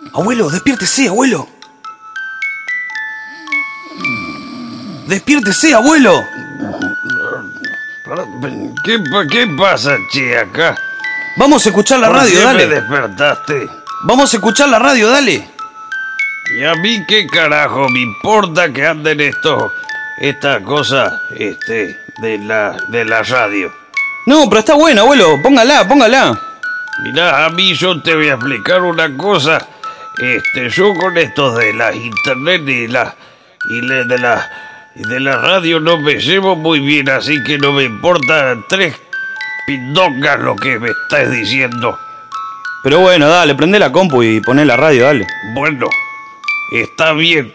Abuelo, despiértese, abuelo. Despiértese, abuelo. ¿Qué pasa, che, acá? Vamos a escuchar la radio, ¿Por qué dale. me despertaste? Vamos a escuchar la radio, dale. ¿Y a mí qué carajo me importa que anden estas cosas, de la radio? No, pero está buena, abuelo. Póngala. Mirá, a mí yo te voy a explicar una cosa. Yo con esto de las internet y de la radio no me llevo muy bien, así que no me importa tres pindongas lo que me estás diciendo. Pero bueno, dale, prende la compu y poné la radio, dale. Bueno, está bien.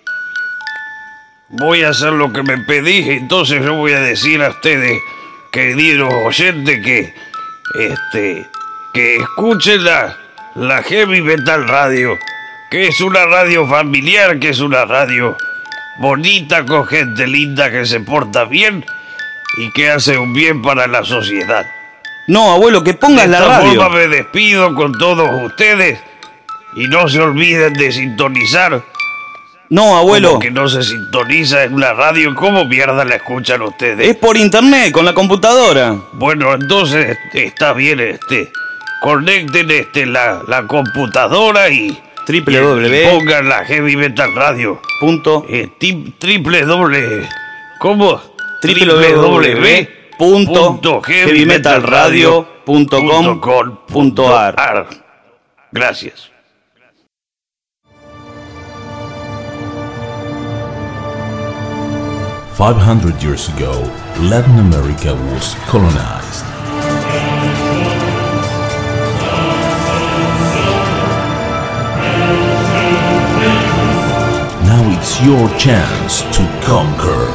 Voy a hacer lo que me pedís, entonces yo voy a decir a ustedes, queridos oyentes, que escuchen la Heavy Metal Radio, que es una radio familiar, que es una radio bonita, con gente linda que se porta bien y que hace un bien para la sociedad. No, abuelo, que pongas la De esta radio. forma me despido con todos ustedes y no se olviden de sintonizar. No, abuelo. Como que no se sintoniza en la radio, ¿cómo mierda la escuchan ustedes? Es por internet, con la computadora. Bueno, entonces está bien, conecten la computadora y pongan la Heavy Metal Radio. ¿Cómo? www.heavymetalradio.com.ar. Gracias. "500 years ago, Latin America was colonized. Now it's your chance to conquer.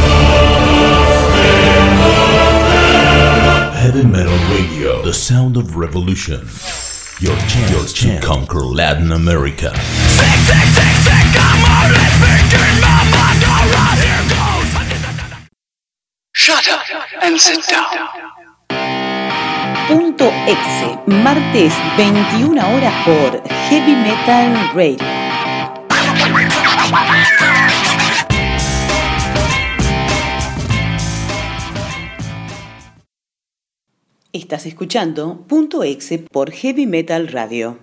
Heavy Metal Radio, the sound of revolution. Your chance to conquer Latin America. Shut up and sit down. Punto Exe, martes 21 horas por Heavy Metal Radio. Estás escuchando Punto Exe por Heavy Metal Radio.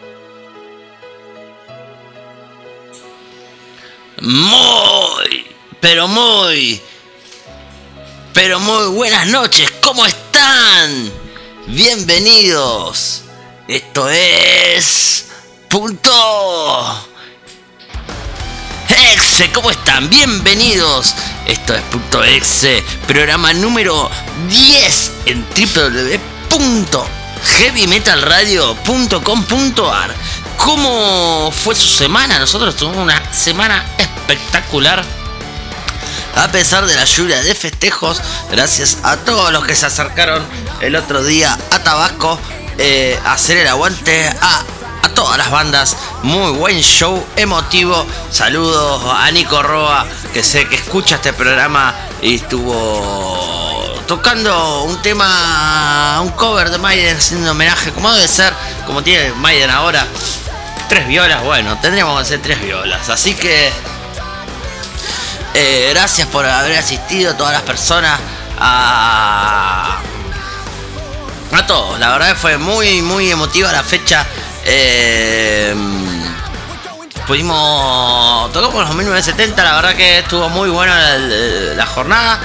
Muy, pero muy buenas noches. ¿Cómo están? Bienvenidos. Esto es Punto Exe. ¿Cómo están? Bienvenidos. Esto es Punto Exe, programa número 10 en www.heavymetalradio.com.ar. ¿Cómo fue su semana? Nosotros tuvimos una semana espectacular. A pesar de la lluvia de festejos, gracias a todos los que se acercaron el otro día a Tabasco a hacer el aguante a todas las bandas. Muy buen show, emotivo. Saludos a Nico Roa, que sé que escucha este programa y estuvo tocando un tema, un cover de Maiden, haciendo homenaje como debe ser, como tiene Maiden ahora. 3 violas, bueno, tendríamos que hacer 3 violas. Así que gracias por haber asistido, todas las personas, a todos. La verdad que fue muy emotiva la fecha. Tocamos los 1970, la verdad que estuvo muy buena la jornada.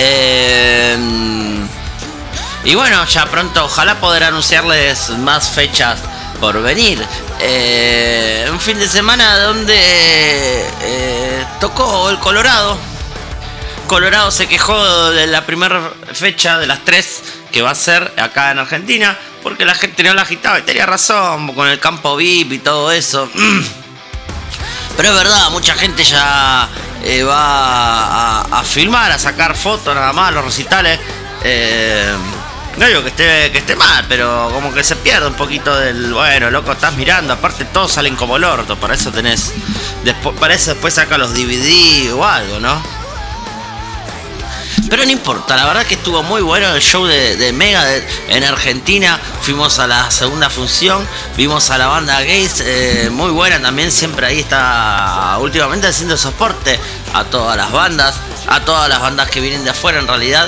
Y bueno, ya pronto ojalá poder anunciarles más fechas por venir. Un fin de semana donde tocó el Colorado. Colorado se quejó de la primera fecha de las 3 que va a ser acá en Argentina, porque la gente no la agitaba, y tenía razón con el campo VIP y todo eso. Pero es verdad, mucha gente ya va a filmar, a sacar fotos nada más, los recitales. No digo que esté mal, pero como que se pierde un poquito del, bueno, loco, estás mirando, aparte todos salen como el orto, para eso tenés, para eso después saca los DVD o algo, ¿no? Pero no importa, la verdad que estuvo muy bueno el show de Megadeth en Argentina. Fuimos a la segunda función, vimos a la banda Gaze, muy buena también, siempre ahí está últimamente haciendo soporte a todas las bandas que vienen de afuera en realidad.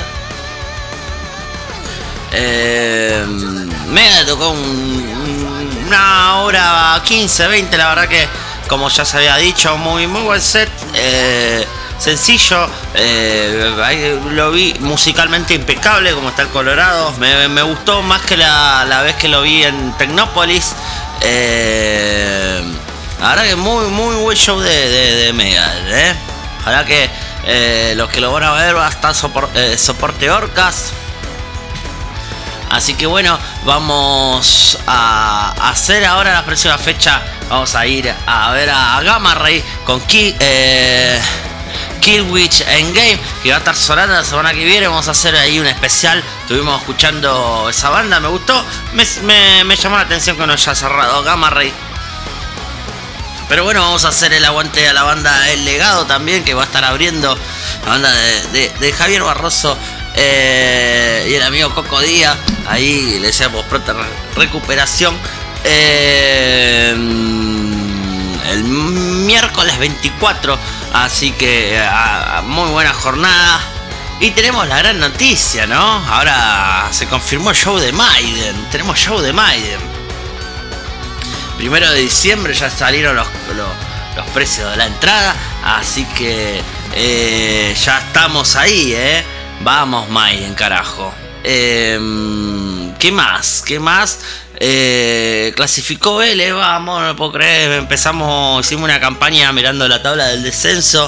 Megadeth tocó una hora 15, 20, la verdad que como ya se había dicho, muy buen set. Sencillo, ahí lo vi musicalmente impecable, como está el Colorado. Me gustó más que la vez que lo vi en Tecnópolis. La verdad que muy buen show de Megadeth, Ojalá que los que lo van a ver va a estar soporte Orcas. Así que bueno, vamos a hacer ahora la próxima fecha. Vamos a ir a ver a Gamma Ray con Killswitch Endgame, que va a estar sonando la semana que viene. Vamos a hacer ahí un especial. Estuvimos escuchando esa banda, me gustó. Me llamó la atención que no haya cerrado Gamma Ray. Pero bueno, vamos a hacer el aguante a la banda El Legado también, que va a estar abriendo la banda de Javier Barroso y el amigo Coco Díaz. Ahí le deseamos pronta recuperación. El miércoles 24, así que muy buena jornada. Y tenemos la gran noticia, ¿no? Ahora se confirmó el show de Maiden. Tenemos show de Maiden. 1 de diciembre ya salieron los precios de la entrada, así que ya estamos ahí, Vamos Maiden, carajo. ¿Qué más? Clasificó Vélez, vamos, no puedo creer. Hicimos una campaña mirando la tabla del descenso,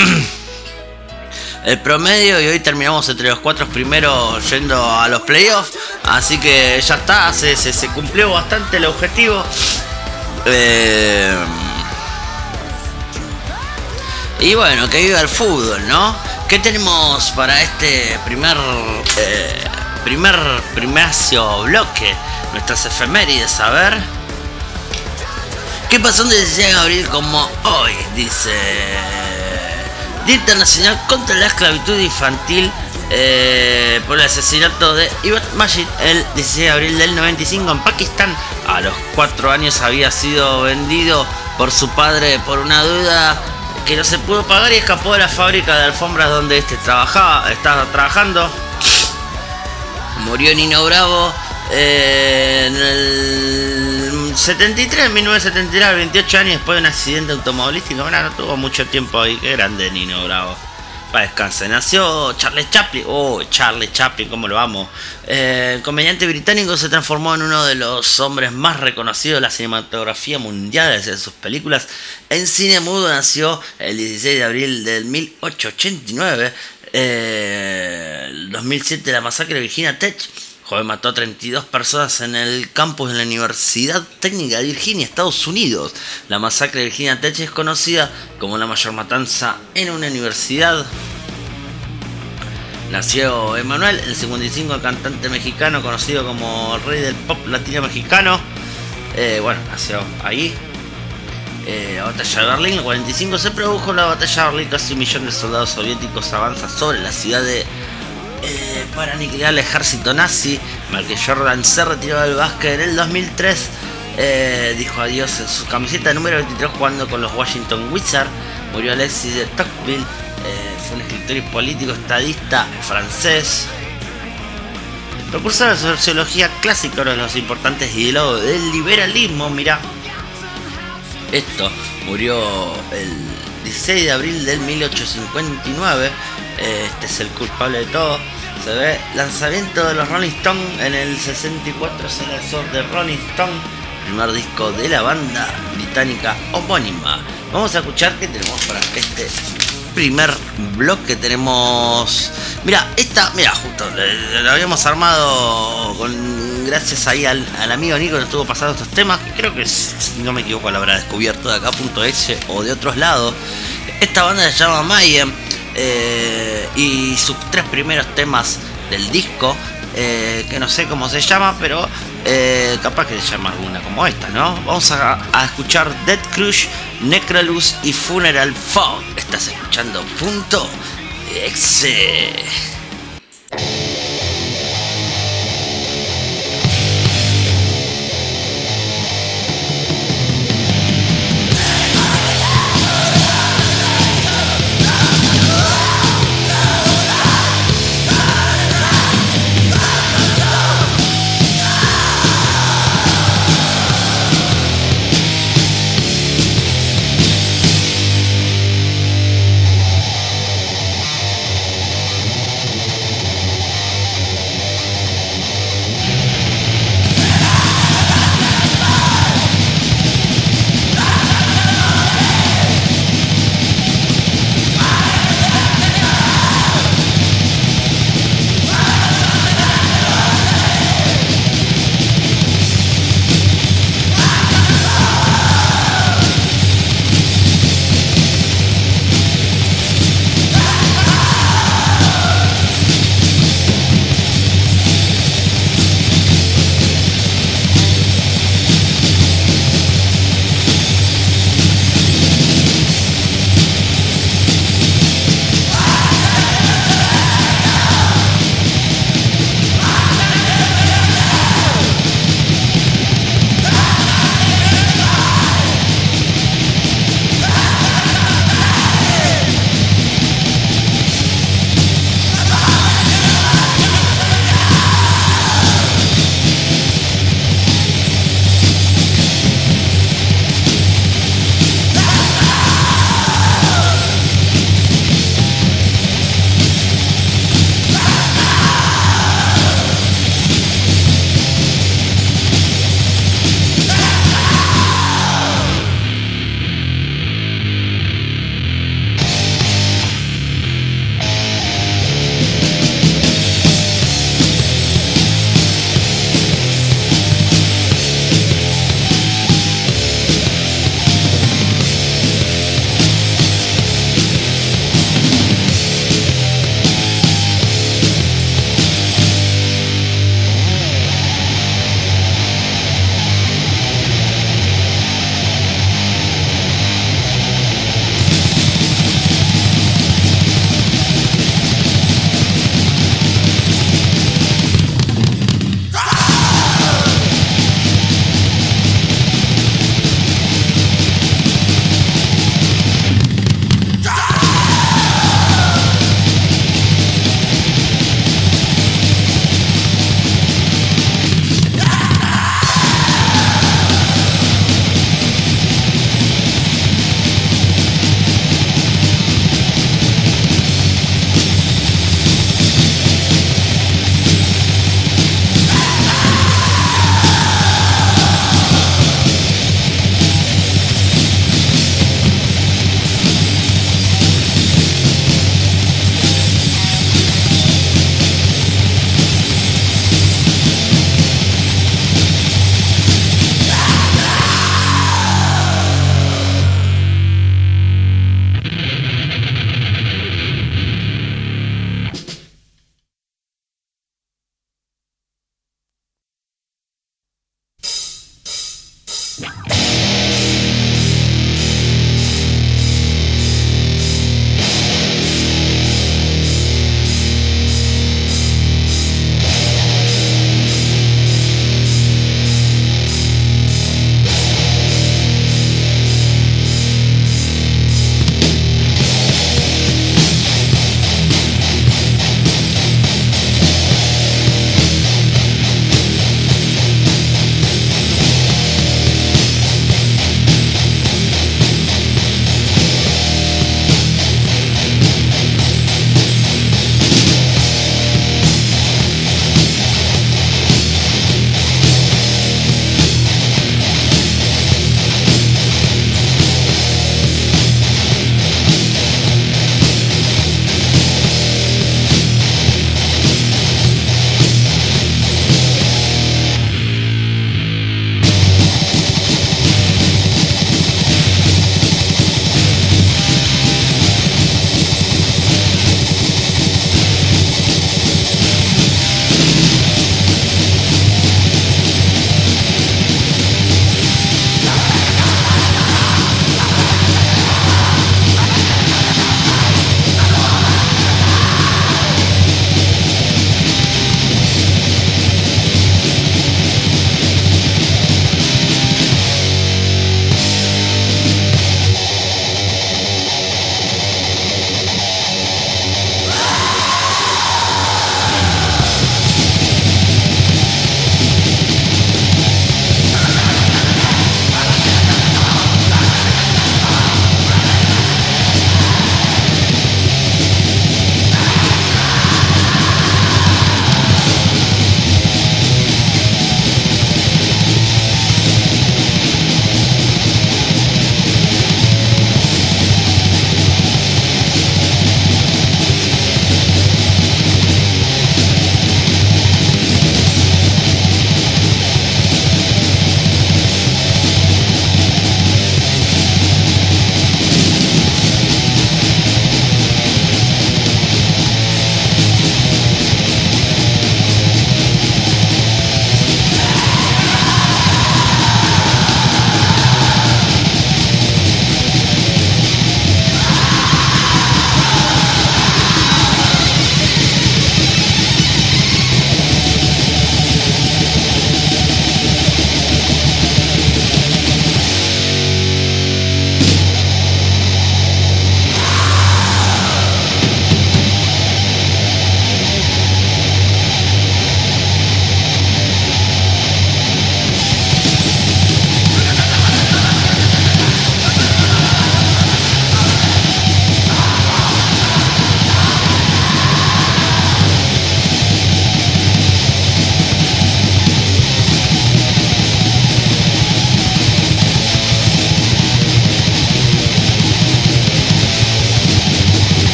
el promedio, y hoy terminamos entre los 4 primeros yendo a los playoffs. Así que ya está, se cumplió bastante el objetivo. Y bueno, que viva el fútbol, ¿no? ¿Qué tenemos para este primer bloque? Nuestras efemérides, a ver. ¿Qué pasó un 16 de abril como hoy? Dice: Día Internacional contra la Esclavitud Infantil, por el asesinato de Ibn Majid el 16 de abril del 95 en Pakistán. A los 4 años había sido vendido por su padre por una deuda que no se pudo pagar y escapó de la fábrica de alfombras donde estaba trabajando. Murió Nino Bravo en el 1973, 28 años después de un accidente automovilístico. Bueno, no tuvo mucho tiempo ahí. Qué grande Nino Bravo. para descansar. Nació Charlie Chaplin. Oh, Charlie Chaplin, cómo lo amo. El comediante británico se transformó en uno de los hombres más reconocidos de la cinematografía mundial desde sus películas. En cine mudo nació el 16 de abril del 1889. El 2007 la masacre de Virginia Tech. Joven mató a 32 personas en el campus de la Universidad Técnica de Virginia, Estados Unidos. La masacre de Virginia Tech es conocida como la mayor matanza en una universidad. Nació Emanuel, el 55, el cantante mexicano conocido como el rey del pop latino mexicano. Nació ahí. La batalla de Berlín, el 45 se produjo la batalla de Berlín. Casi 1 millón de soldados soviéticos avanzan sobre la ciudad para aniquilar al ejército nazi. Michael Jordan se retiró del básquet en el 2003. Dijo adiós en su camiseta número 23 jugando con los Washington Wizards. Murió Alexis de Tocqueville. Fue un escritor y político estadista francés. Precursor de la sociología clásica, uno de los importantes ideólogos del liberalismo. Mirá, esto murió el 16 de abril del 1859. Este es el culpable de todo. Se ve lanzamiento de los Rolling Stones. En el 64 se lanzó The Rolling Stones, primer disco de la banda británica homónima. Vamos a escuchar qué tenemos para este primer bloque. Tenemos, mira, justo lo habíamos armado gracias ahí al amigo Nico que nos estuvo pasando estos temas, que creo que, si no me equivoco, lo habrá descubierto de acá.exe o de otros lados. Esta banda se llama Mayhem. Y sus 3 primeros temas del disco, que no sé cómo se llama, pero capaz que se llama alguna como esta, ¿no? Vamos a escuchar Dead Crush, Necrolus y Funeral Fog. Estás escuchando Punto Exe.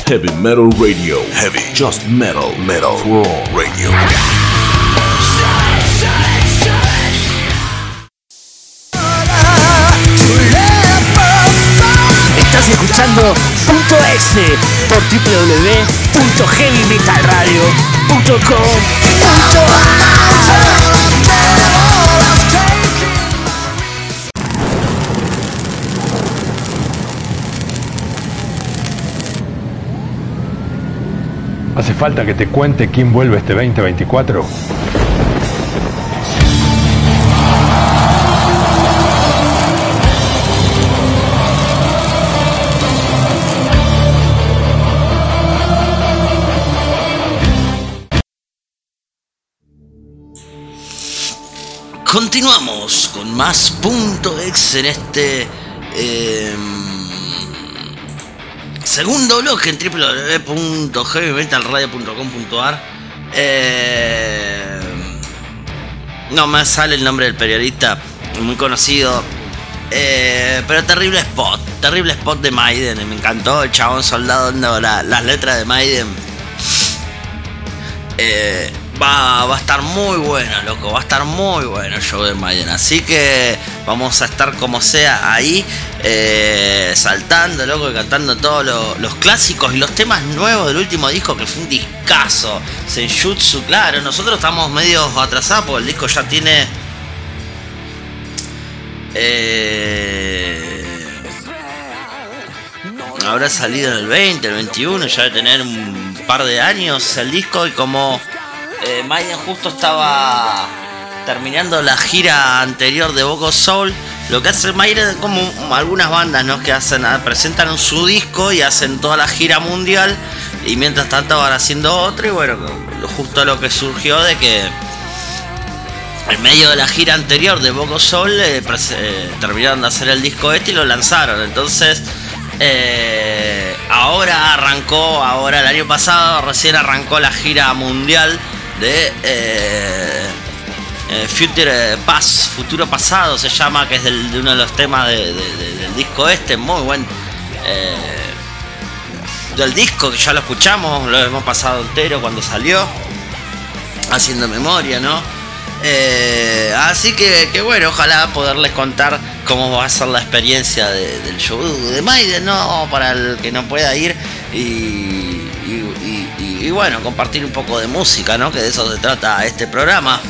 Heavy Metal Radio. Heavy. Just metal. Metal. For all radio. Estás escuchando Punto X por www.heavymetalradio.com.ar. ¿Hace falta que te cuente quién vuelve este 2024? Continuamos con más Punto X en este segundo bloque en www.heavymetalradio.com.ar. No me sale el nombre del periodista, muy conocido, pero terrible spot de Maiden. Me encantó el chabón soldado dando las letras de Maiden. Va a estar muy bueno, loco. Va a estar muy bueno el show de Maiden. Así que vamos a estar como sea ahí, saltando, loco, y cantando todos los clásicos y los temas nuevos del último disco, que fue un discazo. Senjutsu, claro. Nosotros estamos medio atrasados porque el disco ya tiene... habrá salido en el 20, el 21, ya debe tener un par de años el disco. Y como Maiden justo estaba terminando la gira anterior de Bogo Soul, lo que hace Maiden, como algunas bandas, ¿no?, que hacen, presentan su disco y hacen toda la gira mundial, y mientras tanto van haciendo otro. Y bueno, justo lo que surgió de que en medio de la gira anterior de Bogo Soul terminaron de hacer el disco este y lo lanzaron. Entonces ahora el año pasado recién arrancó la gira mundial de Futuro Pasado se llama, que es de uno de los temas del disco este, muy buen del disco, que ya lo escuchamos, lo hemos pasado entero cuando salió, haciendo memoria, ¿no? Así que bueno, ojalá poderles contar cómo va a ser la experiencia del show de Maiden, ¿no?, para el que no pueda ir, y bueno, compartir un poco de música, ¿no?, que de eso se trata este programa.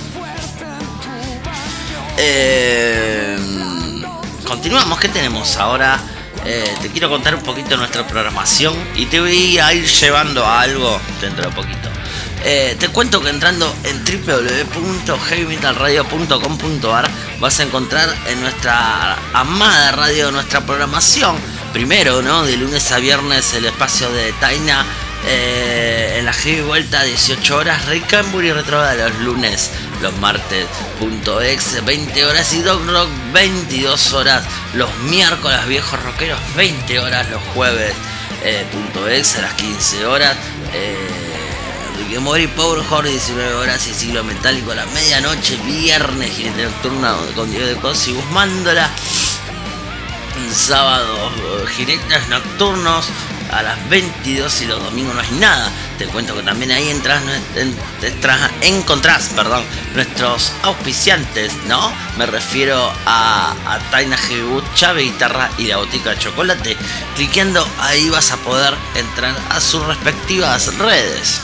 Continuamos. ¿Qué tenemos ahora? Te quiero contar un poquito de nuestra programación y te voy a ir llevando a algo dentro de poquito. Te cuento que entrando en www.heavymetalradio.com.ar vas a encontrar en nuestra amada radio nuestra programación. Primero, ¿no?, de lunes a viernes el espacio de Taina, en la Heavy Vuelta 18 horas, Rick Canbury Retrograda los lunes, los martes Punto X 20 horas y Dog Rock 22 horas, los miércoles Viejos Rockeros 20 horas, los jueves Punto X a las 15 horas, Rick Mori Power Horde 19 horas y Siglo Metálico a la medianoche, viernes Jinete Nocturna con Diego de Cosi Guzmándola, sábado Jinetes Nocturnos a las 22 y los domingos no hay nada. Te cuento que también ahí encontrás nuestros auspiciantes, ¿no? Me refiero a Taina Heavy, Chave Guitarra y la Botica de Chocolate. Cliqueando ahí vas a poder entrar a sus respectivas redes.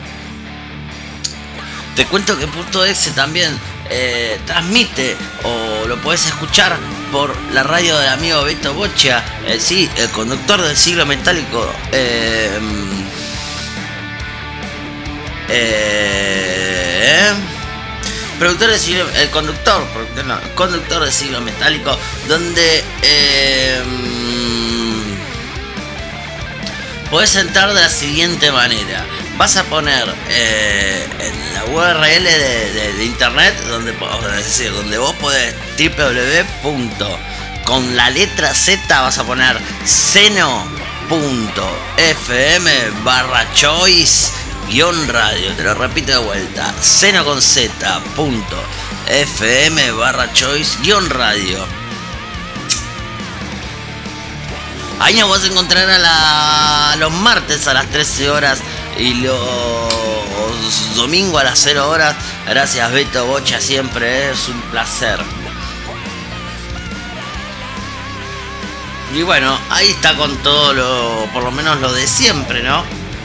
Te cuento que Punto X también transmite, o lo podés escuchar por la radio del amigo Beto Boccia, sí, el conductor del Siglo Metálico, conductor del Siglo Metálico, donde podés entrar de la siguiente manera. Vas a poner en la URL de internet, donde vos podés con la letra Z vas a poner seno.fm/choice-radio. Te lo repito de vuelta, seno.z.fm/choice-radio. Ahí nos vas a encontrar los martes a las 13 horas y los domingos a las 0 horas. Gracias Beto Bocha, siempre es un placer. Y bueno, ahí está con todo por lo menos lo de siempre, ¿no?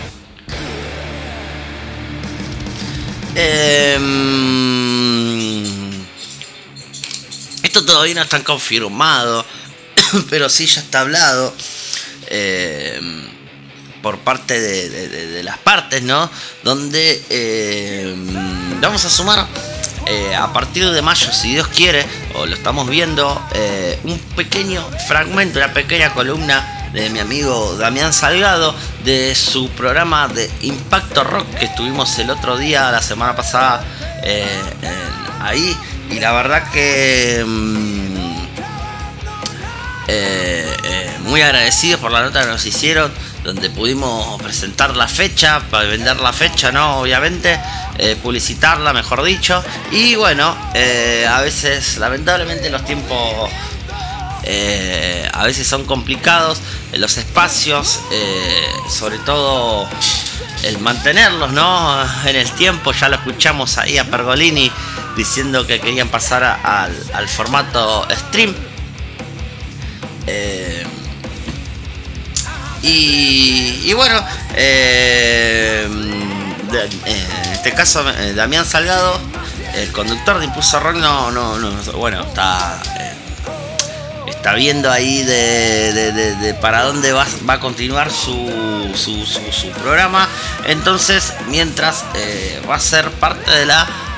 Esto todavía no está confirmado, pero sí ya está hablado por parte de las partes, ¿no? Donde vamos a sumar a partir de mayo, si Dios quiere, o lo estamos viendo, un pequeño fragmento, una pequeña columna de mi amigo Damián Salgado, de su programa de Impacto Rock que estuvimos el otro día, la semana pasada, ahí. Y la verdad que muy agradecidos por la nota que nos hicieron, donde pudimos presentar la fecha, para vender la fecha, ¿no? Obviamente, publicitarla, mejor dicho. Y bueno, a veces, lamentablemente, los tiempos a veces son complicados, los espacios, sobre todo el mantenerlos, ¿no? En el tiempo. Ya lo escuchamos ahí a Pergolini diciendo que querían pasar al formato stream. Y bueno, en este caso Damián Salgado, el conductor de Impulso Rock, bueno, está viendo ahí de para dónde va a continuar su programa. Entonces, mientras va a ser parte de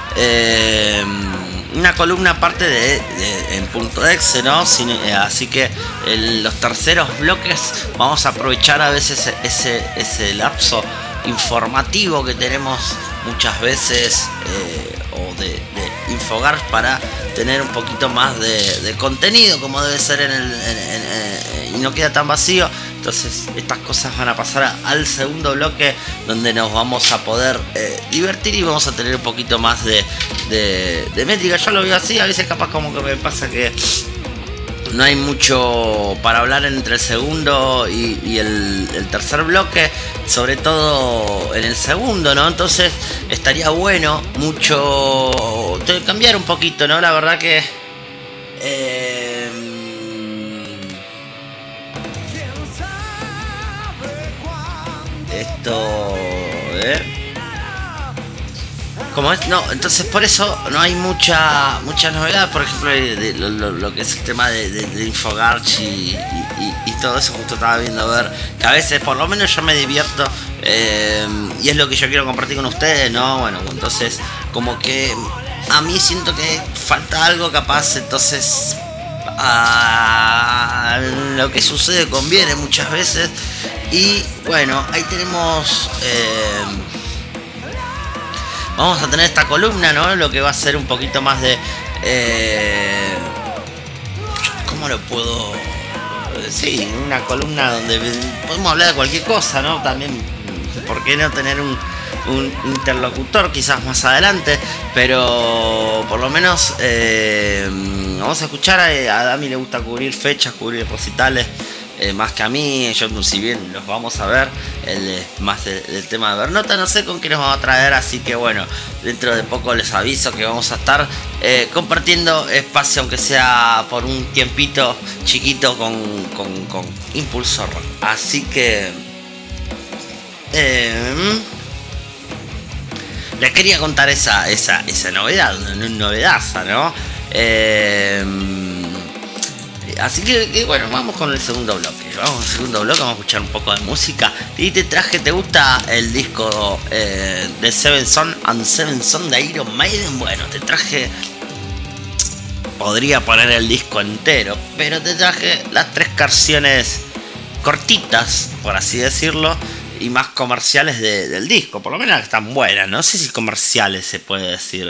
una columna aparte en Punto Exe, ¿no? Así que en los terceros bloques vamos a aprovechar a veces ese lapso informativo que tenemos muchas veces, o de Infogar, para tener un poquito más de contenido, como debe ser y no queda tan vacío. Entonces estas cosas van a pasar al segundo bloque, donde nos vamos a poder divertir y vamos a tener un poquito más de métrica. Yo lo veo así, a veces capaz como que me pasa que no hay mucho para hablar entre el segundo y el tercer bloque, sobre todo en el segundo, ¿no? Entonces estaría bueno mucho cambiar un poquito, ¿no? La verdad que esto como es, no, entonces por eso no hay mucha novedad. Por ejemplo, lo que es el tema de Infogarch y todo eso. Justo estaba viendo, a ver, que a veces por lo menos yo me divierto, y es lo que yo quiero compartir con ustedes, ¿no? Bueno, entonces como que a mí siento que falta algo capaz, entonces lo que sucede conviene muchas veces. Y bueno, ahí tenemos, vamos a tener esta columna, ¿no? Lo que va a ser un poquito más de ¿cómo lo puedo decir? Una columna donde podemos hablar de cualquier cosa, ¿no? También, ¿por qué no tener un interlocutor quizás más adelante? Pero por lo menos vamos a escuchar a Dami. Le gusta cubrir fechas, cubrir recitales, más que a mí. Yo, si bien los vamos a ver, más del tema de Bernota, no sé con qué nos vamos a traer. Así que bueno, dentro de poco les aviso que vamos a estar compartiendo espacio, aunque sea por un tiempito chiquito, con Impulso Rock. Así que les quería contar esa novedaza, ¿no? Así que bueno, vamos con el segundo bloque. Vamos a escuchar un poco de música. Y te gusta el disco de Seven Son and Seven Son de Iron Maiden. Bueno, te traje, podría poner el disco entero, pero te traje las 3 canciones cortitas, por así decirlo, y más comerciales del disco. Por lo menos están buenas. No sé si comerciales se puede decir.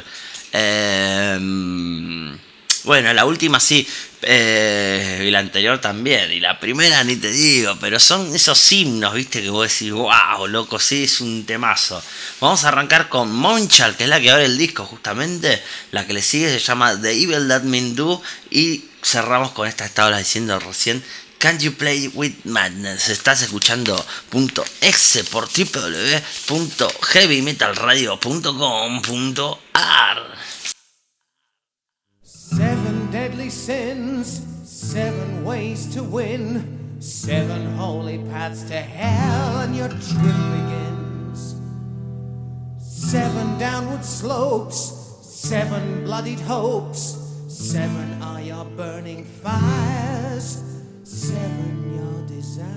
Bueno, la última sí, y la anterior también, y la primera ni te digo, pero son esos himnos, viste, que vos decís, wow, loco, sí, es un temazo. Vamos a arrancar con Monchal, que es la que abre el disco justamente. La que le sigue se llama The Evil That Men Do, y cerramos con esta, estaba diciendo recién, Can You Play With Madness. Estás escuchando .exe por www.heavymetalradio.com.ar. 7 deadly sins, 7 ways to win, 7 holy paths to hell, and your trip begins. 7 downward slopes, 7 bloodied hopes, 7 are your burning fires, 7 your desires.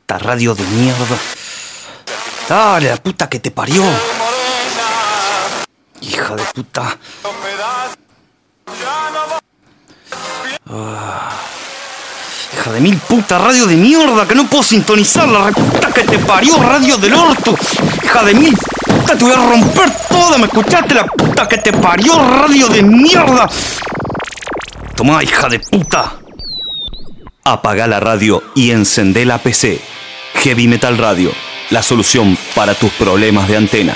puta radio de mierda. Dale, la puta que te parió. Hija de puta. Hija de mil puta, radio de mierda, que no puedo sintonizar, la puta que te parió, radio del orto. Hija de mil puta, te voy a romper toda, ¿me escuchaste? La puta que te parió, radio de mierda. Tomá, hija de puta. Apagá la radio y encendé la PC. Heavy Metal Radio, la solución para tus problemas de antena.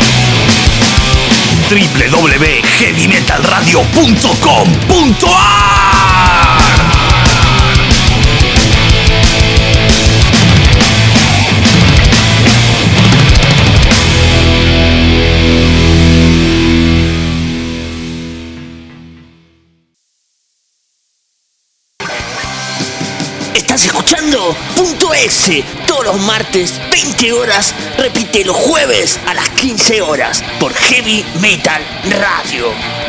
www.heavymetalradio.com.ar. Estás escuchando Punto S todos los martes 20 horas, repite los jueves a las 15 horas por Heavy Metal Radio.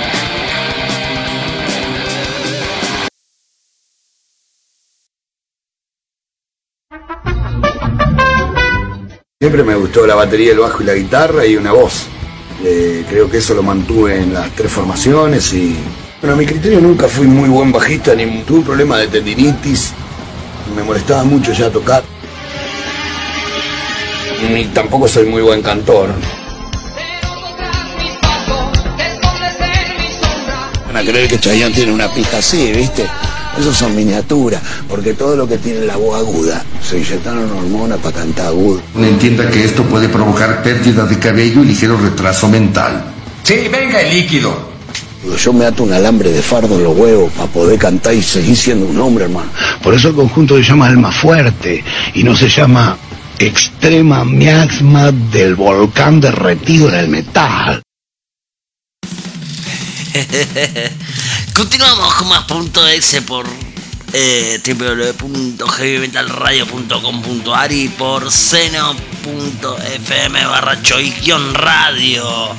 Siempre me gustó la batería, el bajo y la guitarra y una voz. Creo que eso lo mantuve en las tres formaciones y... Bueno, a mi criterio nunca fui muy buen bajista, ni tuve un problema de tendinitis. Me molestaba mucho ya tocar. Ni tampoco soy muy buen cantor. Van a creer que Chayanne tiene una pija así, ¿viste? Esos son miniaturas, porque todo lo que tiene la voz aguda se inyectaron hormonas para cantar agudo. Uno entienda que esto puede provocar pérdida de cabello y ligero retraso mental. Sí, venga el líquido. Yo me ato un alambre de fardo en los huevos para poder cantar y seguir siendo un hombre, hermano. Por eso el conjunto se llama Alma Fuerte y no se llama Extrema Miasma del Volcán Derretido en el Metal. Continuamos con más Punto S por www.heavymetalradio.com.ar y por seno.fm/choy-radio.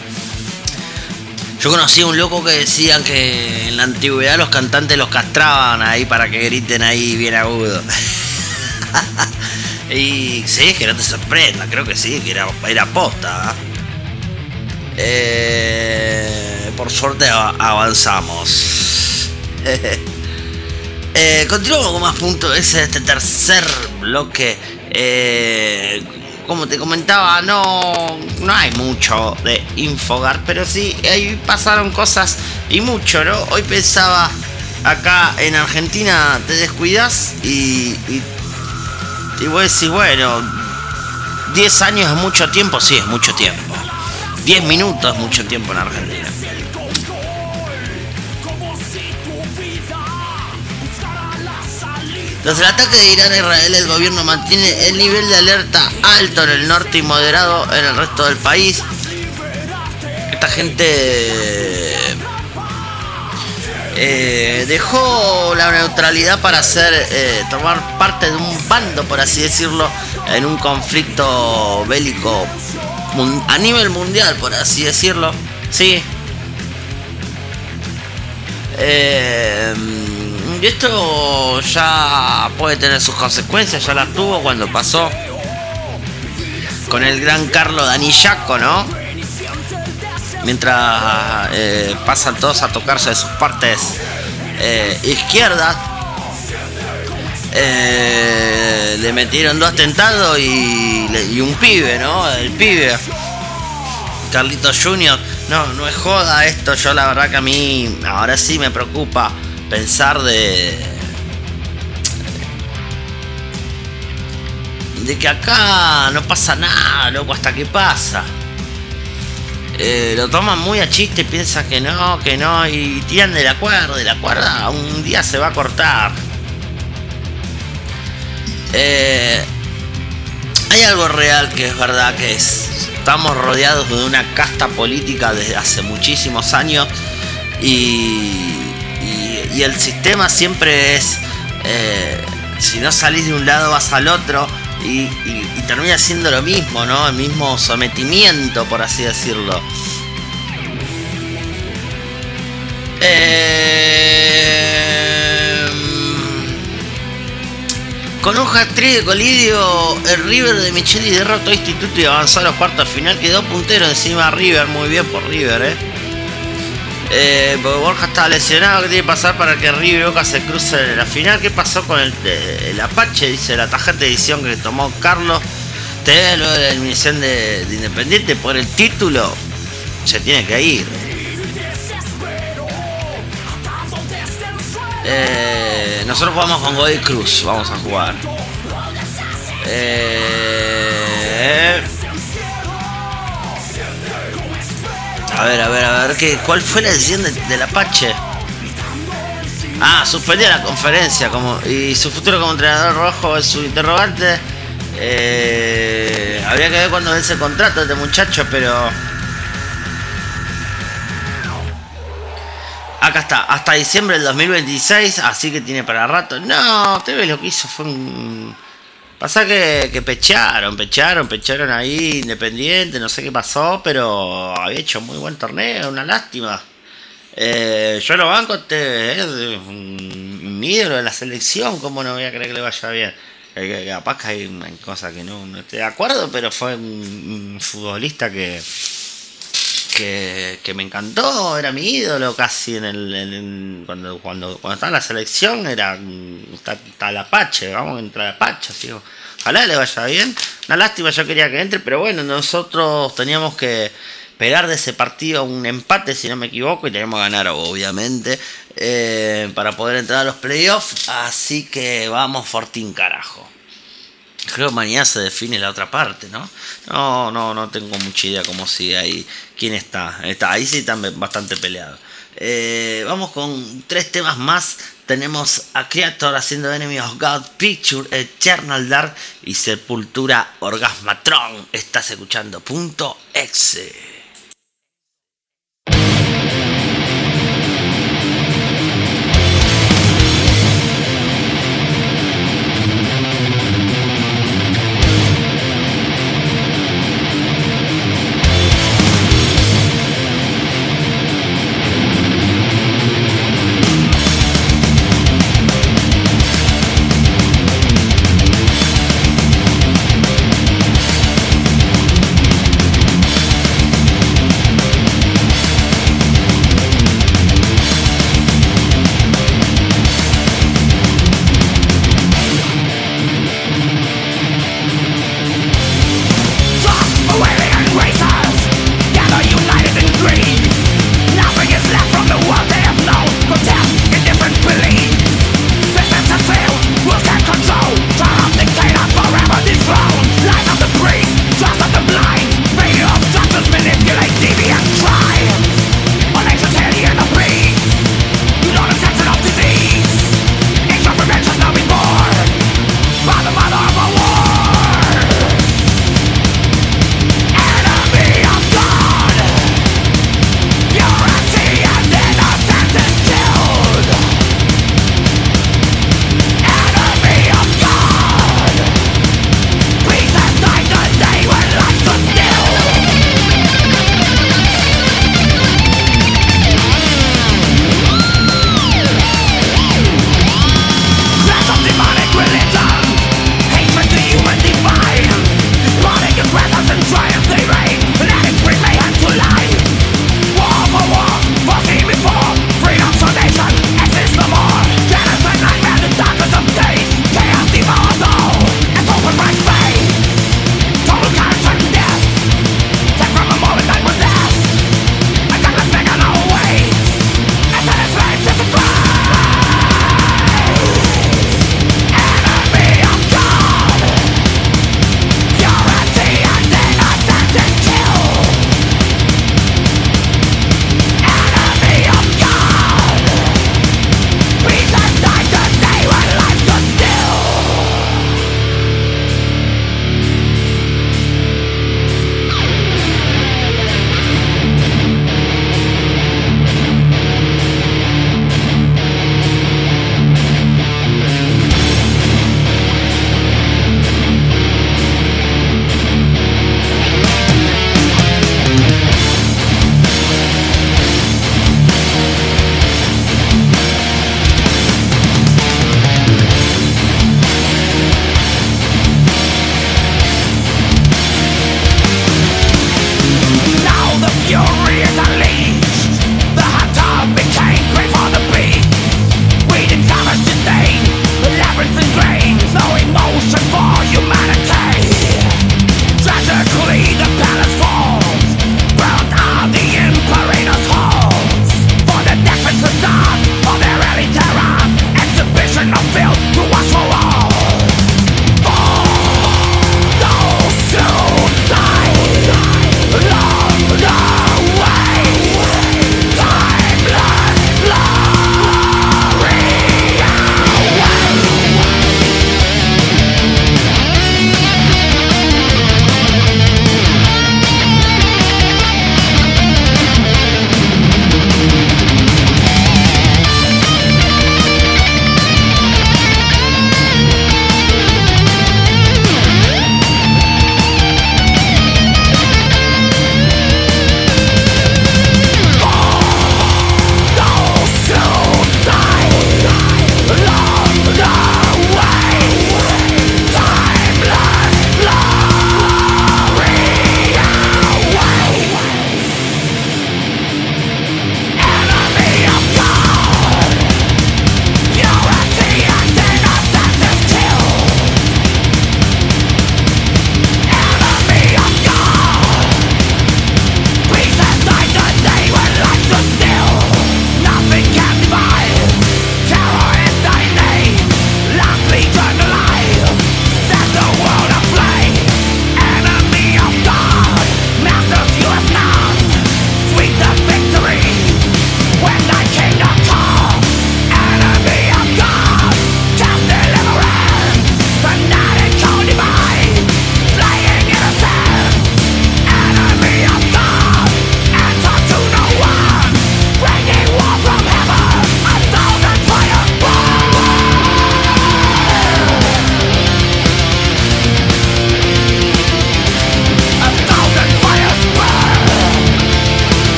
Yo conocí a un loco que decían que en la antigüedad los cantantes los castraban ahí para que griten ahí bien agudo. Y sí, que no te sorprenda, creo que sí, que era posta. Por suerte avanzamos. Continuamos con más Punto S de este tercer bloque. Como te comentaba, no hay mucho de Infogar, pero sí, ahí pasaron cosas y mucho, ¿no? Hoy pensaba, acá en Argentina te descuidas y vos decís, bueno, 10 años es mucho tiempo, sí, es mucho tiempo. 10 minutos es mucho tiempo en Argentina. Tras el ataque de Irán a Israel, el gobierno mantiene el nivel de alerta alto en el norte y moderado en el resto del país. Esta gente dejó la neutralidad para tomar parte de un bando, por así decirlo, en un conflicto bélico a nivel mundial, por así decirlo. Sí. Y esto ya puede tener sus consecuencias, ya las tuvo cuando pasó con el gran Carlo Danillaco, ¿no? Mientras pasan todos a tocarse de sus partes izquierdas, le metieron 2 atentados y un pibe, ¿no? El pibe Carlitos Jr. No es joda esto. Yo la verdad que a mí ahora sí me preocupa pensar de que acá no pasa nada, loco, hasta que pasa. Lo toman muy a chiste, piensan que no, y tiran de la cuerda, un día se va a cortar. Hay algo real que es verdad, que estamos rodeados de una casta política desde hace muchísimos años y el sistema siempre es, si no salís de un lado vas al otro y termina siendo lo mismo, ¿no? El mismo sometimiento, por así decirlo. Con un hat-trick de Colidio, el River de Micheli derrotó a Instituto y avanzó a los cuartos de final. Quedó puntero encima River, muy bien por River, porque Borja estaba lesionado. ¿Qué tiene que pasar para que River y Boca se crucen en la final? ¿Qué pasó con el Apache? Dice la tajante decisión que tomó Carlos Tevez luego de la eliminación de Independiente por el título. Se tiene que ir. Nosotros jugamos con Godoy Cruz. Vamos a jugar. A ver, ¿cuál fue la decisión del Apache? Suspendió la conferencia y su futuro como entrenador rojo es su interrogante. Habría que ver cuándo vence el contrato de este muchacho, pero acá está, hasta diciembre del 2026, así que tiene para rato. No, Tevez lo que hizo fue pasa que pecharon ahí Independiente, no sé qué pasó, pero había hecho muy buen torneo, una lástima. Yo lo banco, Tevez, un ídolo de la selección, ¿cómo no voy a creer que le vaya bien? Capaz que hay cosas que no estoy de acuerdo, pero fue un futbolista que me encantó, era mi ídolo casi cuando estaba en la selección, está el Apache, vamos a entrar al Apache, así, ojalá le vaya bien. Una lástima, yo quería que entre, pero bueno, nosotros teníamos que pegar de ese partido un empate, si no me equivoco, y teníamos que ganar, obviamente, para poder entrar a los playoffs, así que vamos Fortín, carajo. Creo que mañana se define la otra parte, ¿no? No tengo mucha idea cómo sigue ahí. ¿Quién está? Ahí sí están bastante peleados. Vamos con 3 temas más. Tenemos a Creator haciendo Enemy of God, Picture, Eternal Dark y Sepultura Orgasmatron. Estás escuchando .exe.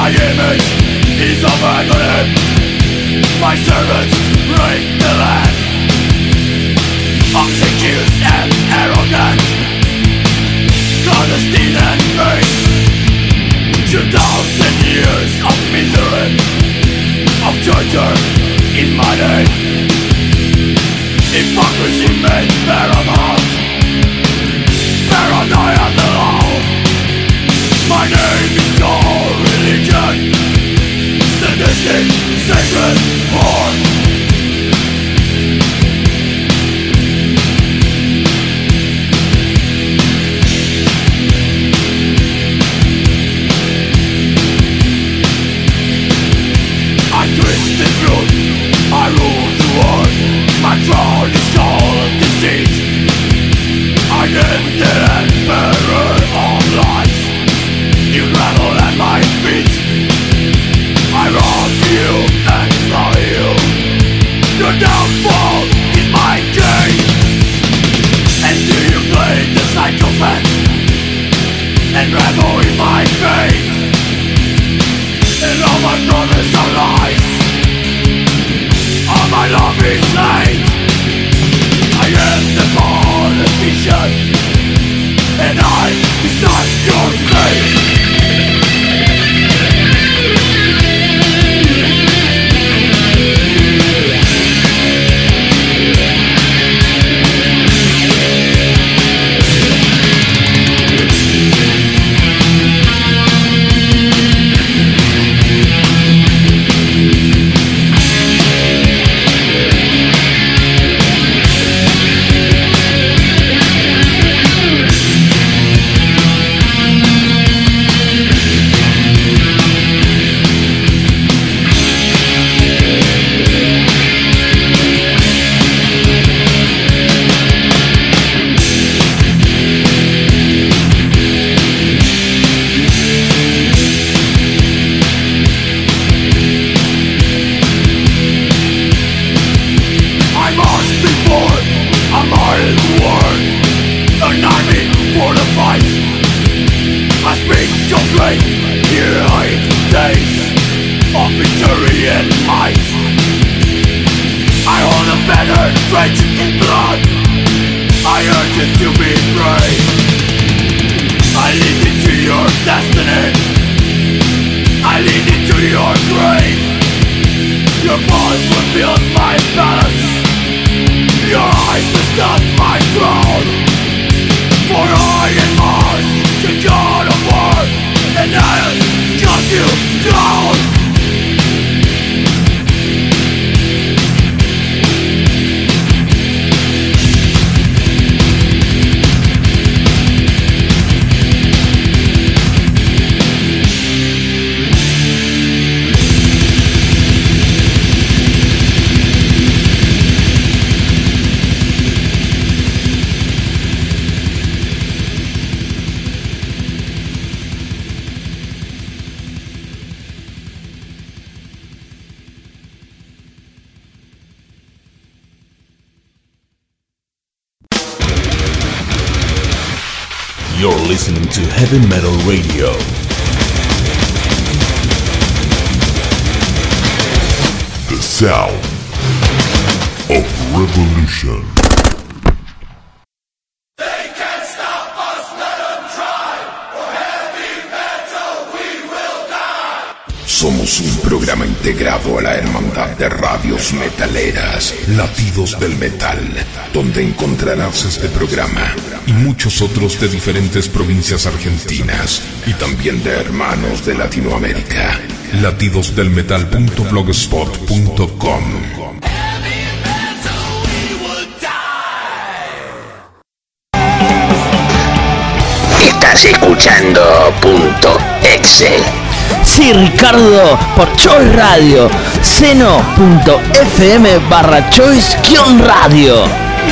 My image is over the hip. My servants reign the land. Obsequious and arrogant, clandestine and vain. 2,000 years of misery, of torture in my name. Hypocrisy made paramount, paranoia the law. My name is no religion, sadistic, sacred born. I twist the truth, I rule the world. My crown is called deceit. I am the emperor of lies. You rattle at my feet. I rob you and love you. Your downfall is my gain. And do you play the psychopath and revel in my pain? And all my promise are lies. All my love is light. I am the politician, and I decide your fate. You're listening to Heavy Metal Radio. The sound of revolution. Somos un programa integrado a la hermandad de radios metaleras, Latidos del Metal, donde encontrarás este programa y muchos otros de diferentes provincias argentinas y también de hermanos de Latinoamérica. Latidosdelmetal.blogspot.com. Estás escuchando .exe. Sí, Ricardo, por Choice Radio, seno.fm/choice-radio.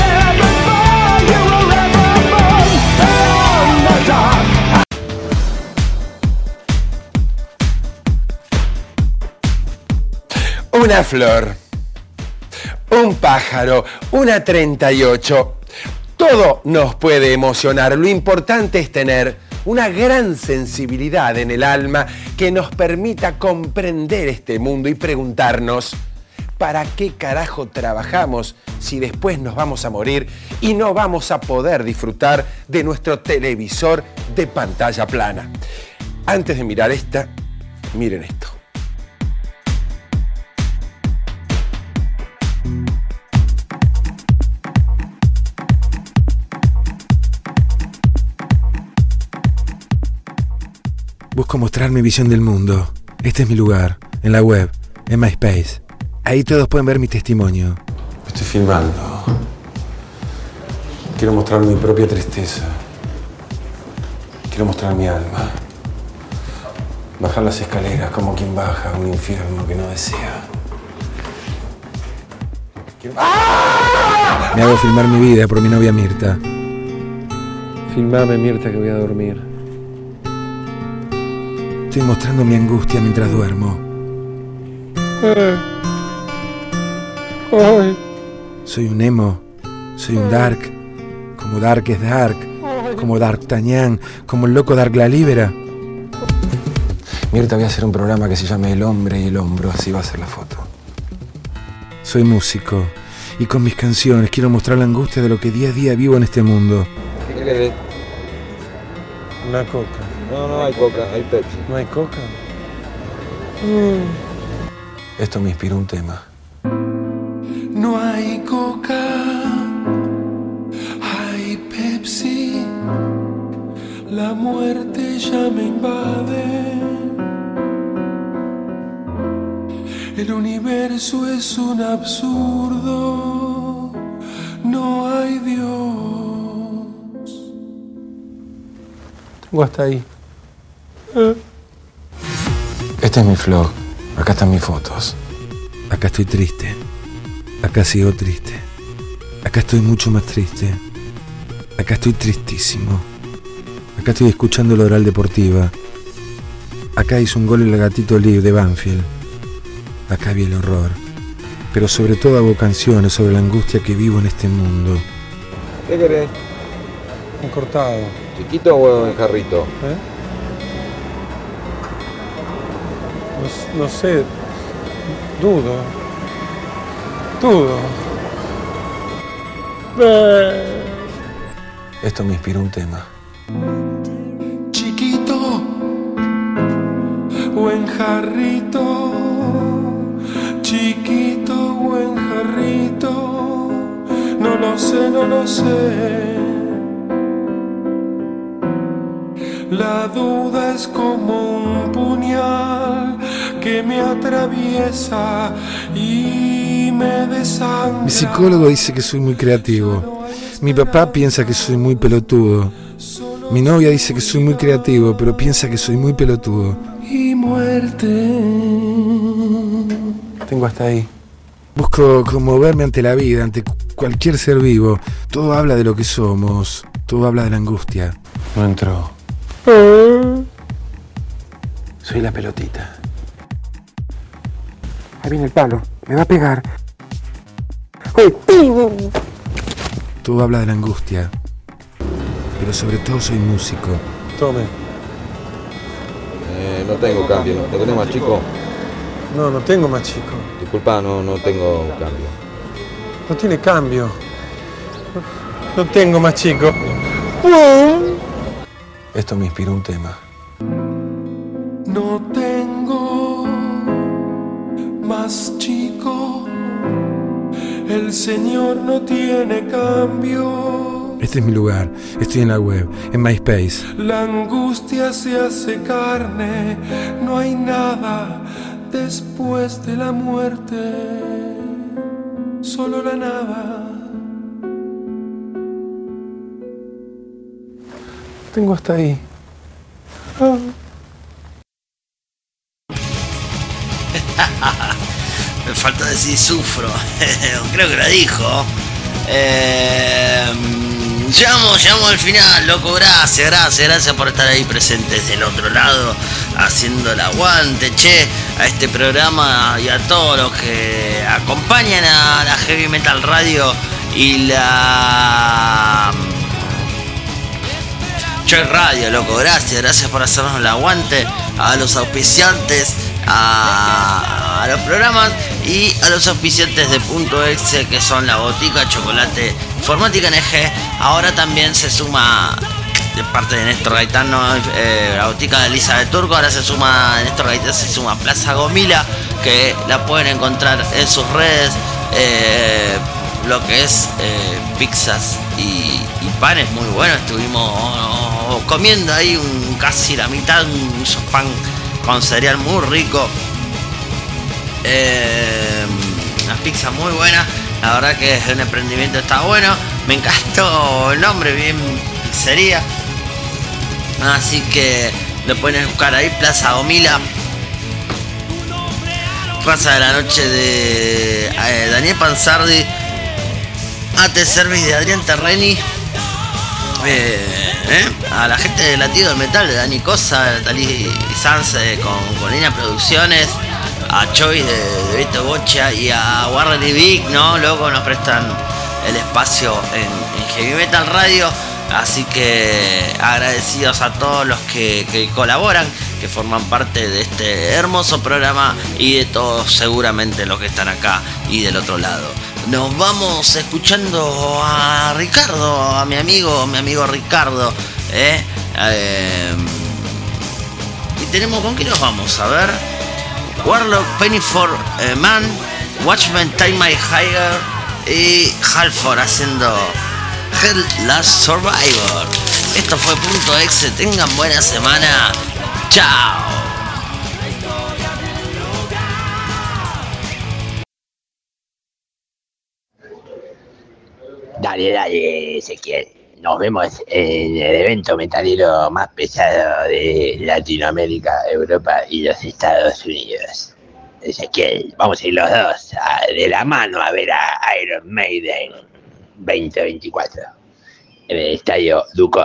Una flor, un pájaro, una 38. Todo nos puede emocionar. Lo importante es tener una gran sensibilidad en el alma que nos permita comprender este mundo y preguntarnos, ¿para qué carajo trabajamos si después nos vamos a morir y no vamos a poder disfrutar de nuestro televisor de pantalla plana? Antes de mirar esta, miren esto. Busco mostrar mi visión del mundo. Este es mi lugar, en la web, en MySpace. Ahí todos pueden ver mi testimonio. Estoy filmando. Quiero mostrar mi propia tristeza. Quiero mostrar mi alma. Bajar las escaleras como quien baja a un infierno que no desea. Me hago filmar mi vida por mi novia Mirta. Filmame, Mirta, que voy a dormir. Estoy mostrando mi angustia mientras duermo. Soy un emo, soy un dark, como Dark es Dark, como D'Artagnan, como el loco Dark la Libera. Mirta, voy a hacer un programa que se llame El Hombre y el Hombro, así va a ser la foto. Soy músico y con mis canciones quiero mostrar la angustia de lo que día a día vivo en este mundo. ¿Qué querés? Una coca. No hay coca, hay Pepsi. ¿No hay coca? Esto me inspiró un tema. No hay coca, hay Pepsi. La muerte ya me invade. El universo es un absurdo. No hay Dios. Tengo hasta ahí. Este es mi vlog. Acá están mis fotos. Acá estoy triste. Acá sigo triste. Acá estoy mucho más triste. Acá estoy tristísimo. Acá estoy escuchando la Oral Deportiva. Acá hizo un gol el gatito Liv de Banfield. Acá vi el horror. Pero sobre todo hago canciones sobre la angustia que vivo en este mundo. ¿Qué querés? Un cortado. ¿Chiquito o en jarrito? No sé. Dudo. Esto me inspiró un tema. Chiquito o en jarrito, chiquito o en jarrito, no lo sé. La duda es como un puñal que me atraviesa y me desangra. Mi psicólogo dice que soy muy creativo. Mi papá piensa que soy muy pelotudo. Mi novia dice que soy muy creativo, pero piensa que soy muy pelotudo. Y muerte. Tengo hasta ahí. Busco conmoverme ante la vida, ante cualquier ser vivo. Todo habla de lo que somos. Todo habla de la angustia. No entró. Soy la pelotita. Ahí viene el palo. Me va a pegar. Todo habla de la angustia. Pero sobre todo soy músico. Tome. No tengo cambio. ¿Lo tenés más chico? No tengo más chico. Disculpa, no tengo cambio. No tiene cambio. No tengo más chico. Esto me inspiró un tema. No tengo más chico. El Señor no tiene cambio. Este es mi lugar. Estoy en la web, en MySpace. La angustia se hace carne. No hay nada después de la muerte. Solo la nada. Tengo hasta ahí. Me falta decir sufro. Creo que lo dijo. Llegamos al final, loco. Gracias por estar ahí presentes del otro lado, haciendo el aguante, a este programa y a todos los que acompañan a la Heavy Metal Radio y la Choice Radio, loco, gracias por hacernos el aguante, a los auspiciantes, a los programas y a los auspiciantes de Punto Exe, que son la botica chocolate Informática NG. Ahora también se suma, de parte de Néstor Gaitano, la botica de Elizabeth Turco. Ahora se suma, Néstor Gaitano se suma Plaza Gomila, que la pueden encontrar en sus redes. Lo que es pizzas y panes muy buenos. Estuvimos comiendo ahí casi la mitad, un pan con cereal muy rico. Las pizzas muy buenas. La verdad que es un emprendimiento, está bueno. Me encantó el nombre, bien pizzería. Así que lo pueden buscar ahí, Plaza Gomila. Raza de la Noche de Daniel Panzardi. AT Service de Adrián Terreni. A la gente de Latido del Metal, de Dani Cosa, Talí Sanz con Línea Producciones, a Choice de Vito Bocha y a Warren y Vic, ¿no? Luego nos prestan el espacio en Heavy Metal Radio. Así que agradecidos a todos los que colaboran, que forman parte de este hermoso programa, y de todos seguramente los que están acá y del otro lado. Nos vamos escuchando a Ricardo, a mi amigo Ricardo. Y tenemos, ¿con qué nos vamos? A ver, Warlock, Penny for Man, Watchmen, Time My Higher y Halford haciendo Hell Last Survivor. Esto fue Punto Exe. Tengan buena semana. Chao. Dale, Ezequiel. Nos vemos en el evento metalero más pesado de Latinoamérica, Europa y los Estados Unidos. Ezequiel, vamos a ir los dos de la mano a ver a Iron Maiden 2024 en el Estadio Duco.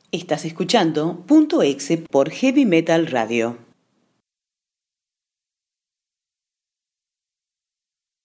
Estás escuchando Punto Exe por Heavy Metal Radio.